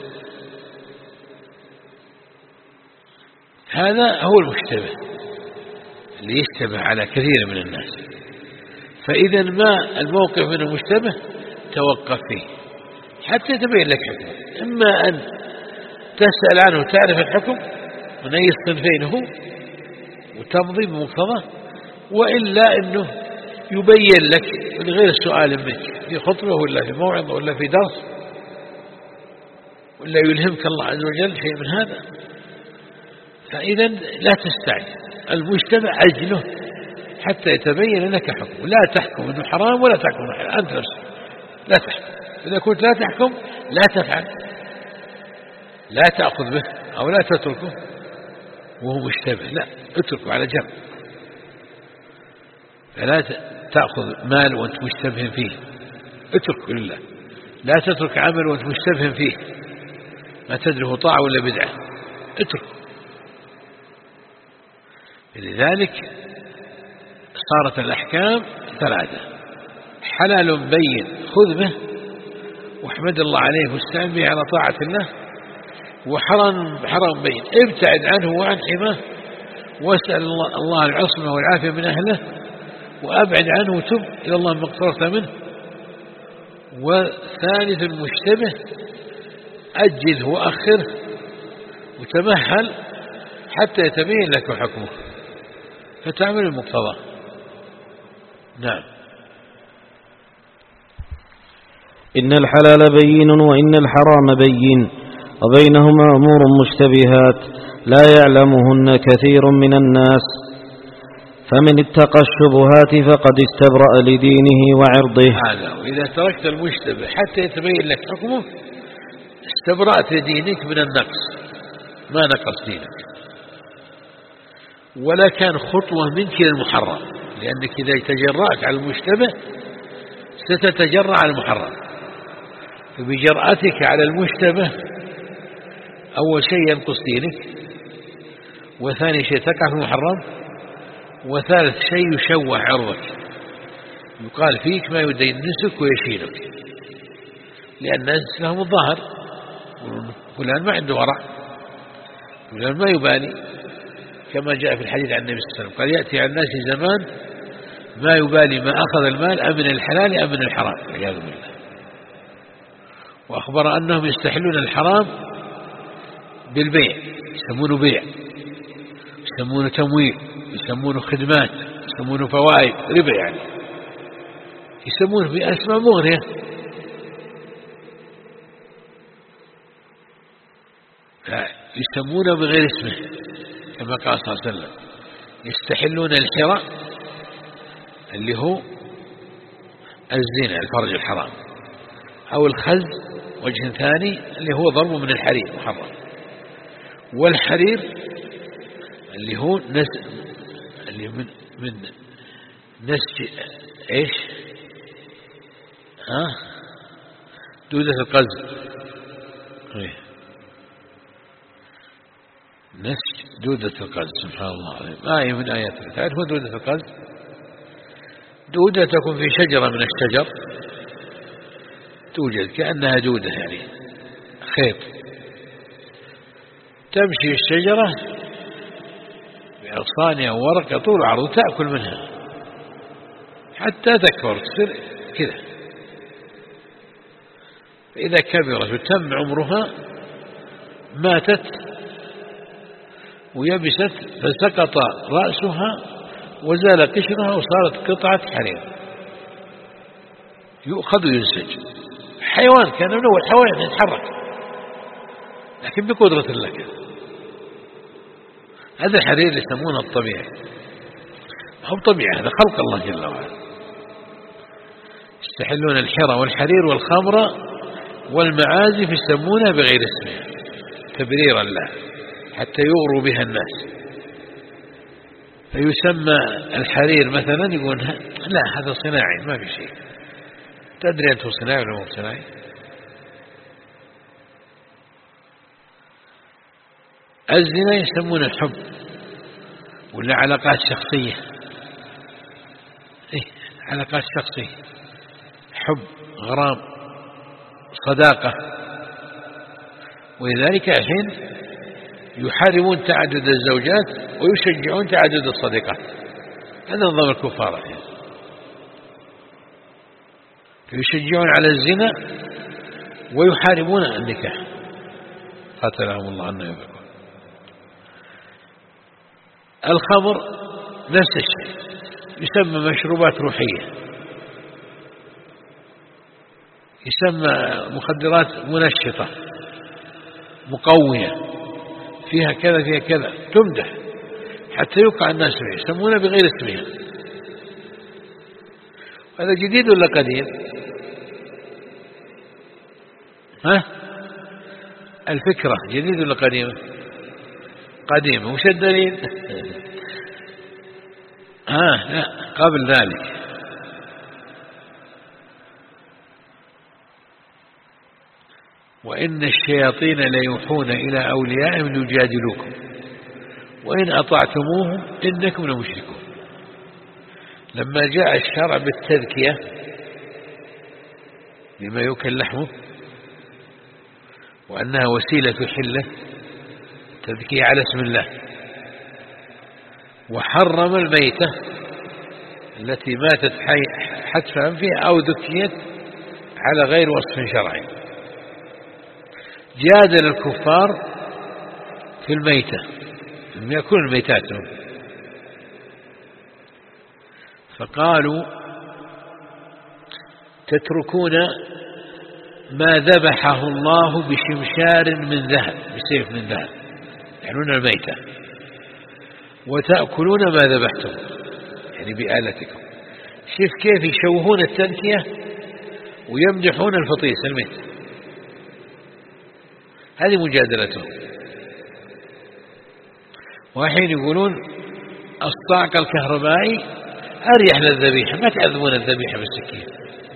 هذا هو المشتبه اللي يشتبه على كثير من الناس. فإذا ما الموقف من المشتبه توقف فيه حتى يتبين لك حكمه. إما أن تسأل عنه وتعرف الحكم من أي الصنفين هو وتمضي بمقتضاه، وإلا أنه يبين لك من غير سؤال منك في خطبة ولا في موعظة ولا في درس، ولا يلهمك الله عز وجل شيء من هذا. فإذا لا تستعجل، المجتمع أجله حتى يتبين لك حكمه. لا تحكم أنه حرام ولا تحكم أنه حلال، أنت نفسك لا تحكم. إذا كنت لا تحكم لا تفعل، لا تأخذ به أو لا تتركه وهو مشتبه، لا اتركه على جنب. فلا تأخذ مال وأنت مشتبه فيه، اتركه لله. لا تترك عمل وأنت مشتبه فيه ما تدري هو طاعة ولا بدعة، اتركه. لذلك صارت الأحكام ثلاثة: حلال بين خذ به واحمد الله عليه واستعن به على طاعة الله، وحرام بين ابتعد عنه وعن حماه واسأل الله العصمة والعافية من أهله، وأبعد عنه وتب إلى الله ما اقترفت منه. وثالث المشتبه أجله وأخره وتمهل حتى يتبين لك حكمه فتعمل المقتضى. نعم. إن الحلال بين وإن الحرام بين، وبينهما أمور مشتبهات لا يعلمهن كثير من الناس، فمن اتقى الشبهات فقد استبرأ لدينه وعرضه. هذا. وإذا تركت المشتبه حتى يتبين لك حكمه استبرأت لدينك من النقص، ما نقص دينك ولا كان خطوة منك للمحرم، لأنك إذا تجرأت على المشتبه ستتجرأ على المحرم. فبجرأتك على المشتبه أول شيء ينقص دينك، وثاني شيء تقع في المحرم، وثالث شيء يشوه عرضك، يقال فيك ما يدنسك ويشينك، لأن الناس لهم الظاهر، فلان ما عنده ورع، فلان ما يبالي، كما جاء في الحديث عن النبي صلى الله عليه وسلم قال: يأتي على الناس زمان ما يبالي ما أخذ المال أمن الحلال أمن الحرام، والعياذ بالله. وأخبر أنهم يستحلون الحرام بالبيع، يسمونه بيع، يسمونه تمويل، يسمونه خدمات، يسمونه فوائد، ربا يعني، يسمونه بأسماء مغرية. يسمونه بغير اسمه كما قال صلى الله عليه وسلم: يستحلون الحرى اللي هو الزنا الفرج الحرام، أو الخز وجه ثاني اللي هو ضرب من الحرير محرم، والحرير اللي هو اللي من نسج ايش دودة القز، نسج دودة القز، سبحان الله العظيم، آية من آيات. تعرفون دودة القز؟ دودة تكون في شجرة من الشجر، توجد كأنها دودة يعني خيط، تمشي الشجرة بأغصانها وورقها طول عرض تأكل منها حتى تكبر تصير كذا. فإذا كبرت وتم عمرها ماتت ويبست فسقط رأسها وزال قشرها وصارت قطعة حرير يؤخذ وينسج. حيوان كان من أول حيوان يتحرك لكن بقدرة الله. هذا الحرير يسمونه الطبيعي، هو طبيعي، هذا خلق الله جل وعلا. يستحلون الحرى والحرير والخمر والمعازف يسمونها بغير اسمها تبريرا له حتى يغروا بها الناس. فيسمى الحرير مثلا يقول لا هذا صناعي ما في شيء. تدري أنت صناعي ولا مو صناعي؟ الزنا يسمونه الحب ولا علاقات شخصية. علاقات شخصية، حب، غرام، صداقة. ولذلك الحين يحاربون تعدد الزوجات ويشجعون تعدد الصديقات. هذا نظام الكفار الحين، يشجعون على الزنا ويحاربون النكاح قاتلهم الله عنه يبقى. الخمر نفس الشيء، يسمى مشروبات روحية، يسمى مخدرات منشطة مقوية، فيها كذا فيها كذا، تمدح حتى يوقع الناس فيه، يسمونها بغير اسمها. هذا جديد ولا قديم؟ ها؟ الفكرة جديد ولا قديمة؟ قديمة. وش الدليل؟ لا قبل ذلك وإن الشياطين ليوحون إلى أوليائهم ليجادلوكم وإن أطعتموهم إنكم لمشركون. لما جاء الشرع بالتذكية لما يؤكل لحمه وأنها وسيلة حلة، تذكية على اسم الله، وحرم الميتة التي ماتت حتف أنفها أو ذكيت على غير وصف شرعي. جادل الكفار في الميتة، لم يكن الميتات، فقالوا تتركون ما ذبحه الله بشمشار من ذهب، بسيف من ذهب، يعنون الميتة، وتأكلون ما ذبحتم يعني بآلتكم. شوف كيف يشوهون التذكية ويمدحون الفطيس الميت. هذه مجادلتهم. وحين يقولون الصعق الكهربائي أريح للذبيحة، ما تعذبون الذبيحة بالسكين.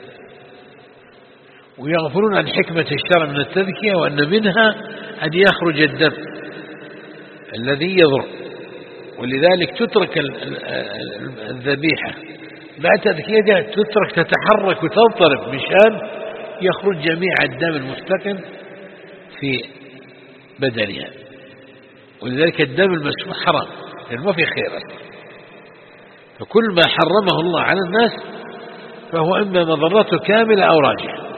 ويغفلون عن حكمة الشرع من التذكية وأن منها أن يخرج الدم الذي يضر، ولذلك تترك الذبيحة بعد تذكيتها، تترك تتحرك وتضطرب مشان يخرج جميع الدم المحتقن في بدنها. ولذلك الدم المسفوح حرام لأنه ما في خير أصلا. فكل ما حرمه الله على الناس فهو إما مضرته كاملة أو راجحة.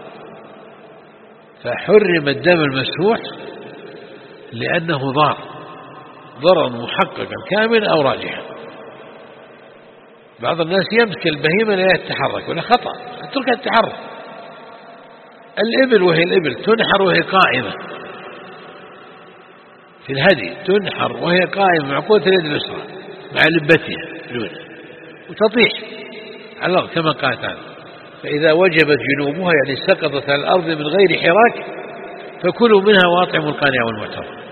فحرم الدم المسفوح لأنه ضرر محققا كاملا أو راجحا. بعض الناس يمسك البهيمة لا يتحرك، ولا خطأ، اتركها تتحرك. الإبل وهي الإبل تنحر وهي قائمة في الهدي، تنحر وهي قائمة معقودة اليد اليسرى مع لبتها وتطيح على الأرض كما قال تعالى: فإذا وجبت جنوبها يعني سقطت على الأرض من غير حراك فكلوا منها وأطعموا القانع والمعتر.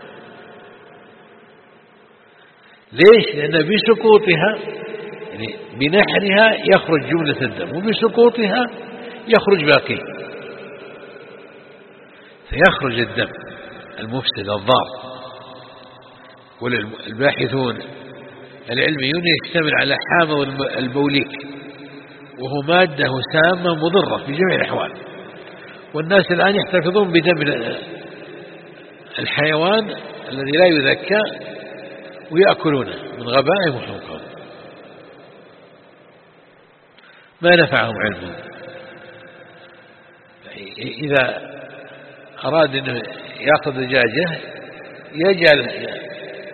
ليش؟ لأن بسقوطها يعني بنحرها يخرج جملة الدم، وبسقوطها يخرج باقي، فيخرج الدم المفسد الضار. والباحثون العلميون يشتمل على حامض البوليك، وهو مادة سامة مضرة في جميع الأحوال. والناس الآن يحتفظون بدم الحيوان الذي لا يذكى ويأكلونه من غبائهم وحمقهم، ما نفعهم علمهم. إذا أراد أنه يأخذ دجاجة يجعل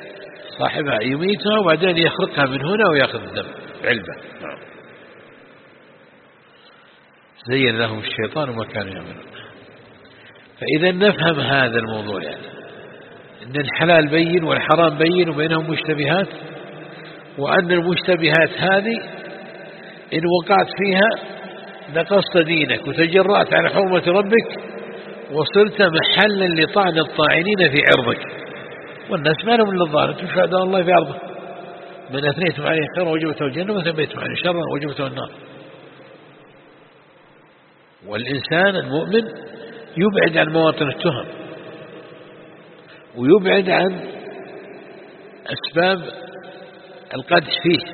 صاحبها يميتها وبعدين يخرقها من هنا ويأخذ الدم علبة. نعم. زين لهم الشيطان وما كانوا يعملون. فإذا نفهم هذا الموضوع، يعني أن الحلال بين والحرام بين وبينهم مشتبهات، وأن المشتبهات هذه إن وقعت فيها نقصت دينك وتجرأت على حرمة ربك وصرت محلا لطعن الطاعنين في عرضك، والناس ما لهم إلا الظاهر. أنتم شهداء الله في عرضه، من أثنيتم عليه خيرا وجبته الجنة ومن ثبيتم عليه شرا وجبته النار. والإنسان المؤمن يبعد عن مواطن التهم ويبعد عن أسباب القدح فيه،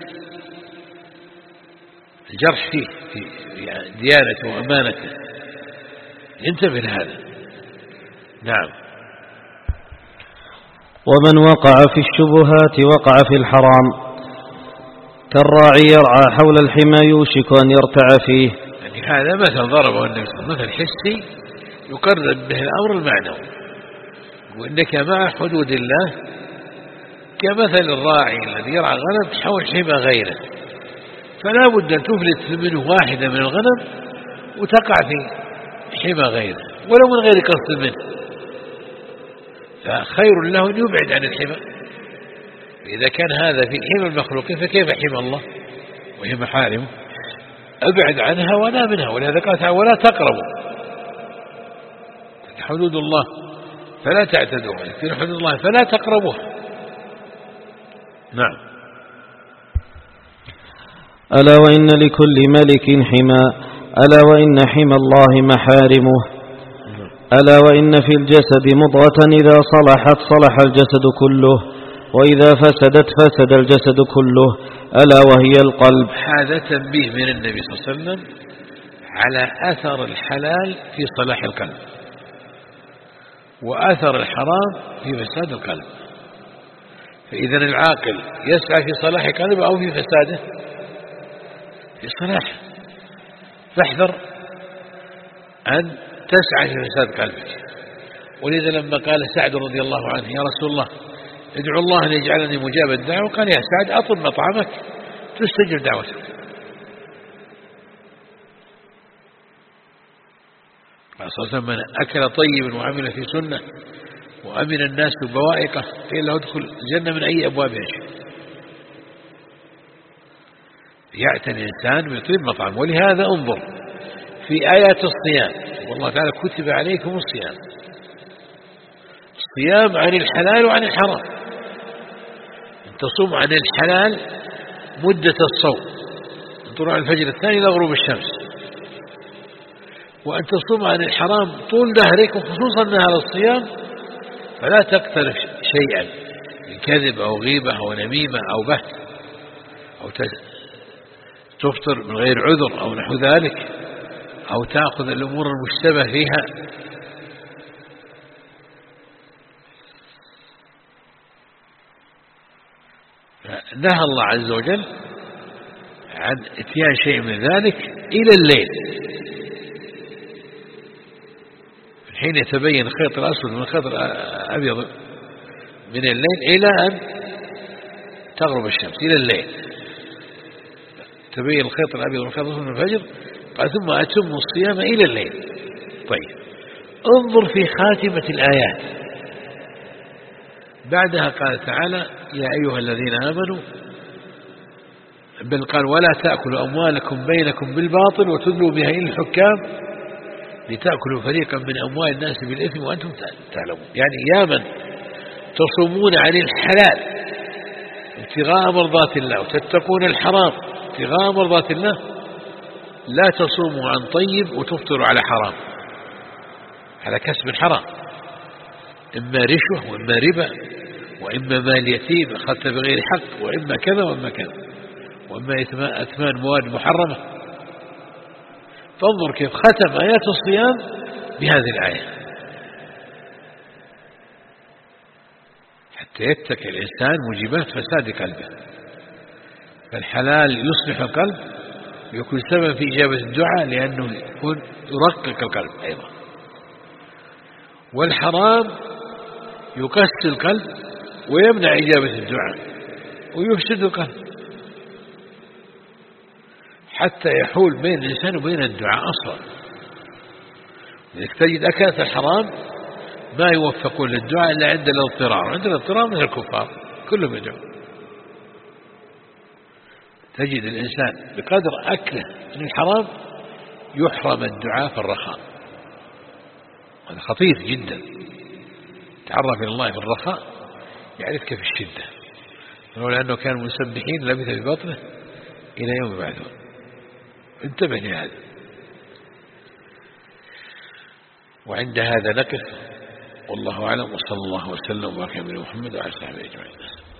الجرح فيه في يعني ديانته وأمانته، ينتبه لهذا. نعم. ومن وقع في الشبهات وقع في الحرام، كالراعي يرعى حول الحمى يوشك أن يرتع فيه. يعني هذا مثل ضربه النبي صلى الله عليه وسلم، مثل حسي يقرب به الأمر المعنوي، وإنك مع حدود الله كمثل الراعي الذي يرعى غنم حول حمى غيره، فلا بد أن تفلت منه واحدة من الغنم وتقع في حمى غيره ولو من غير قصد منه، فخير له أن يبعد عن الحمى. إذا كان هذا في حمى المخلوقين فكيف حمى الله وهي محارمه؟ أبعد عنها ولا منها، ولهذا قال تعالى ولا تقربوا حدود الله فلا تعتدوها، لكن حدود الله فلا تقربوها. نعم. ألا وإن لكل ملك حمى، ألا وإن حمى الله محارمه. ألا وإن في الجسد مضغة إذا صلحت صلح الجسد كله، وإذا فسدت فسد الجسد كله، ألا وهي القلب. هذا تنبيه من النبي صلى الله عليه وسلم على أثر الحلال في صلاح القلب وأثر الحرام في فساد القلب. فإذا العاقل يسعى في صلاح قلبه أو في فساده؟ في صلاحه. فاحذر أن تسعى في فساد قلبك. ولذا لما قال سعد رضي الله عنه يا رسول الله ادعو الله أن يجعلني مجاب الدعوة، قال يا سعد أطل مطعمك تستجب دعوتك. قال صلى الله عليه وسلم من أكل طيبا وعمل في سنة وأمن الناس بوائقه قيل له ادخل الجنة من أي أبواب يشاء. يعتني الإنسان ويطيب مطعم. ولهذا انظر في آيات الصيام، والله تعالى كتب عليكم الصيام، الصيام عن الحلال وعن الحرام. أن تصوم عن الحلال مدة الصوم من طلوع الفجر الثاني إلى غروب الشمس، وأن تصوم عن الحرام طول دهرك، وخصوصا نهار الصيام فلا تقترف شيئا من كذب أو غيبة أو نميمة أو بهت أو تفطر من غير عذر أو نحو ذلك، أو تأخذ الأمور المشتبه فيها. نهى الله عز وجل عن اتيان شيء من ذلك إلى الليل، من حين يتبين الخيط الأسود من الخيط الأبيض من الليل إلى أن تغرب الشمس، إلى الليل تبين الخيط الأبيض من الخيط الأسود من الفجر، قال ثم أتم الصيام إلى الليل. طيب انظر في خاتمة الآيات، بعدها قال تعالى يا أيها الذين آمنوا، بل قال ولا تأكلوا أموالكم بينكم بالباطل وتدلوا بها إلى الحكام لتأكلوا فريقا من أموال الناس بالإثم وأنتم تعلمون. يعني يا من تصومون عن الحلال ابتغاء مرضات الله وتتقون الحرام ابتغاء مرضات الله، لا تصوموا عن طيب وتفطروا على حرام، على كسب حرام، إما رشوة وإما ربا وإما مال يتيم أخذت بغير حق وإما كذا وإما كذا وإما إثمان مواد محرمة. فانظر كيف ختم آيات الصيام بهذه الآية حتى يتقي الإنسان موجبات فساد قلبه. فالحلال يصلح القلب ويكون سبب في إجابة الدعاء لأنه يكون يرقق القلب أيضا، والحرام يقسي القلب ويمنع إجابة الدعاء ويفسد القلب حتى يحول بين الإنسان وبين الدعاء أصلا. لذلك تجد أكلة الحرام ما يوفقون للدعاء إلا عند الاضطرار، عند الاضطرار من الكفار كلهم يدعون. تجد الإنسان بقدر أكله من الحرام يحرم الدعاء في الرخاء، هذا خطير جدا. تعرف إلى الله في الرخاء يعرفك في الشدة، ولولا أنه كان مسبحين لبث في بطنه إلى يوم يبعثون. انتبه لهذا. وعند هذا نقف، والله أعلم، وصلى الله وسلم وبارك على محمد وعلى آله وصحبه أجمعين.